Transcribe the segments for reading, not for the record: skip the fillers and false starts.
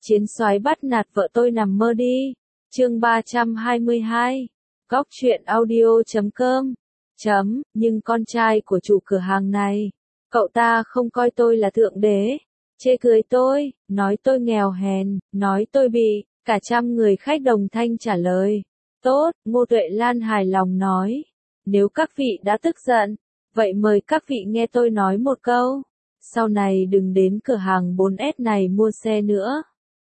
Chiến soái bắt nạt vợ tôi nằm mơ đi. Chương 322. Góc truyện audio.com. Nhưng con trai của chủ cửa hàng này, cậu ta không coi tôi là thượng đế, chê cười tôi, nói tôi nghèo hèn, nói tôi bị cả trăm người khách đồng thanh trả lời. Tốt, Ngô Tuệ Lan hài lòng nói. Nếu các vị đã tức giận, vậy mời các vị nghe tôi nói một câu. Sau này đừng đến cửa hàng 4S này mua xe nữa.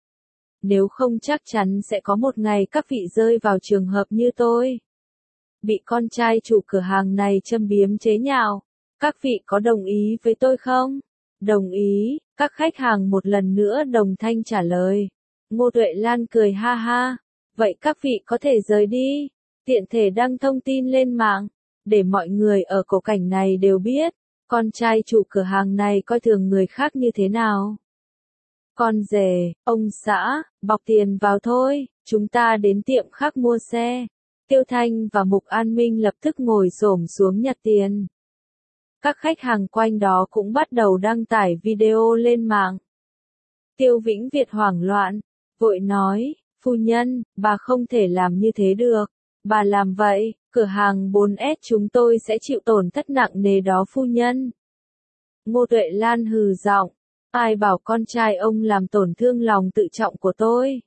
Nếu không chắc chắn sẽ có một ngày các vị rơi vào trường hợp như tôi. Bị con trai chủ cửa hàng này châm biếm chế nhạo. Các vị có đồng ý với tôi không? Đồng ý, các khách hàng một lần nữa đồng thanh trả lời. Ngô Tuệ Lan cười ha ha. Vậy các vị có thể rời đi, tiện thể đăng thông tin lên mạng, để mọi người ở cổ cảnh này đều biết, con trai chủ cửa hàng này coi thường người khác như thế nào. Con rể, ông xã, bọc tiền vào thôi, chúng ta đến tiệm khác mua xe. Tiêu Thanh và Mục An Minh lập tức ngồi xổm xuống nhặt tiền. Các khách hàng quanh đó cũng bắt đầu đăng tải video lên mạng. Tiêu Vĩnh Việt hoảng loạn, vội nói, phu nhân, bà không thể làm như thế được. Bà làm vậy, cửa hàng 4S chúng tôi sẽ chịu tổn thất nặng nề đó phu nhân. Ngô Tuệ Lan hừ giọng, ai bảo con trai ông làm tổn thương lòng tự trọng của tôi.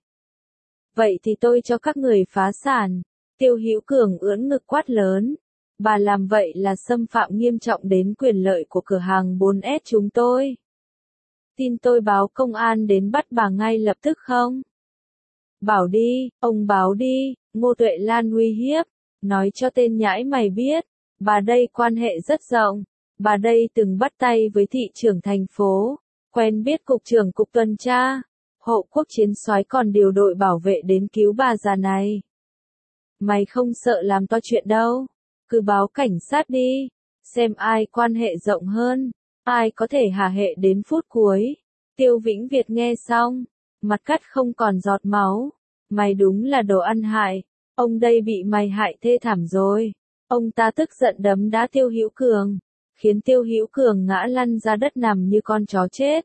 Vậy thì tôi cho các người phá sản. Tiêu Hữu Cường ưỡn ngực quát lớn. Bà làm vậy là xâm phạm nghiêm trọng đến quyền lợi của cửa hàng 4S chúng tôi. Tin tôi báo công an đến bắt bà ngay lập tức không? Bảo đi, ông báo đi, Ngô Tuệ Lan uy hiếp, nói cho tên nhãi mày biết, bà đây quan hệ rất rộng, bà đây từng bắt tay với thị trưởng thành phố, quen biết cục trưởng cục tuần tra, hộ quốc chiến soái còn điều đội bảo vệ đến cứu bà già này. Mày không sợ làm to chuyện đâu, cứ báo cảnh sát đi, xem ai quan hệ rộng hơn, ai có thể hả hệ đến phút cuối. Tiêu Vĩnh Việt nghe xong, mặt cắt không còn giọt máu. Mày đúng là đồ ăn hại, ông đây bị mày hại thê thảm rồi. Ông ta tức giận đấm đá Tiêu Hữu Cường, khiến Tiêu Hữu Cường ngã lăn ra đất nằm như con chó chết.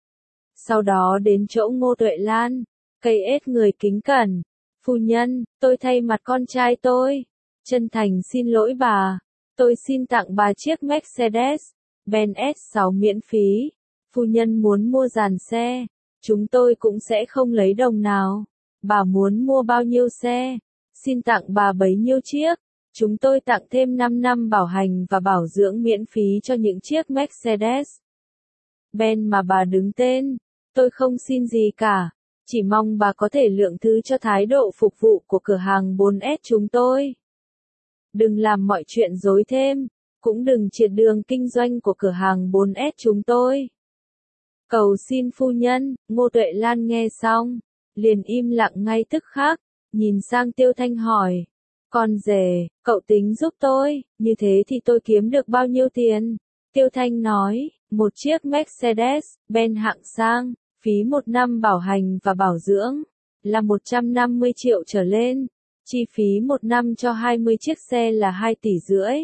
Sau đó đến chỗ Ngô Tuệ Lan, cây ết người kính cẩn. Phu nhân, tôi thay mặt con trai tôi, chân thành xin lỗi bà. Tôi xin tặng bà chiếc Mercedes-Benz S6 miễn phí. Phu nhân muốn mua dàn xe, chúng tôi cũng sẽ không lấy đồng nào. Bà muốn mua bao nhiêu xe? Xin tặng bà bấy nhiêu chiếc. Chúng tôi tặng thêm 5 năm bảo hành và bảo dưỡng miễn phí cho những chiếc Mercedes-Benz mà bà đứng tên. Tôi không xin gì cả. Chỉ mong bà có thể lượng thứ cho thái độ phục vụ của cửa hàng 4S chúng tôi. Đừng làm mọi chuyện rối thêm. Cũng đừng triệt đường kinh doanh của cửa hàng 4S chúng tôi. Cầu xin phu nhân, Ngô Tuệ Lan nghe xong, liền im lặng ngay tức khắc, nhìn sang Tiêu Thanh hỏi. Con rể, cậu tính giúp tôi, như thế thì tôi kiếm được bao nhiêu tiền? Tiêu Thanh nói, một chiếc Mercedes-Benz hạng sang, phí 1 năm bảo hành và bảo dưỡng, là 150 triệu trở lên. Chi phí 1 năm cho 20 chiếc xe là 2,5 tỷ.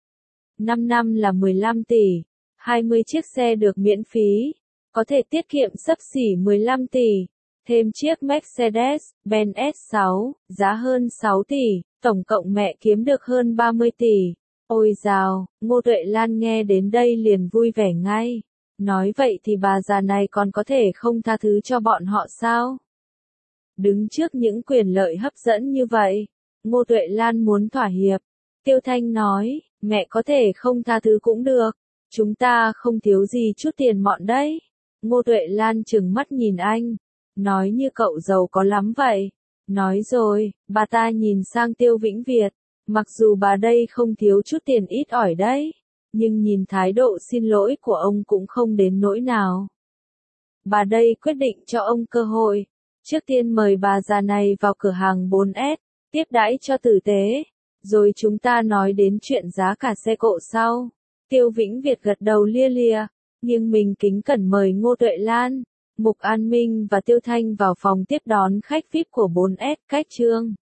5 năm là 15 tỷ. 20 chiếc xe được miễn phí, có thể tiết kiệm xấp xỉ 15 tỷ. Thêm chiếc Mercedes-Benz S6, giá hơn 6 tỷ, tổng cộng mẹ kiếm được hơn 30 tỷ. Ôi dào, Ngô Tuệ Lan nghe đến đây liền vui vẻ ngay. Nói vậy thì bà già này còn có thể không tha thứ cho bọn họ sao? Đứng trước những quyền lợi hấp dẫn như vậy, Ngô Tuệ Lan muốn thỏa hiệp. Tiêu Thanh nói, mẹ có thể không tha thứ cũng được. Chúng ta không thiếu gì chút tiền mọn đấy. Ngô Tuệ Lan trừng mắt nhìn anh. Nói như cậu giàu có lắm vậy. Nói rồi, bà ta nhìn sang Tiêu Vĩnh Việt. Mặc dù bà đây không thiếu chút tiền ít ỏi đấy, nhưng nhìn thái độ xin lỗi của ông cũng không đến nỗi nào. Bà đây quyết định cho ông cơ hội. Trước tiên mời bà già này vào cửa hàng 4S, tiếp đãi cho tử tế. Rồi chúng ta nói đến chuyện giá cả xe cộ sau. Tiêu Vĩnh Việt gật đầu lia lịa, nhưng mình kính cẩn mời Ngô Tuệ Lan, Mục An Minh và Tiêu Thanh vào phòng tiếp đón khách VIP của 4S cách trương.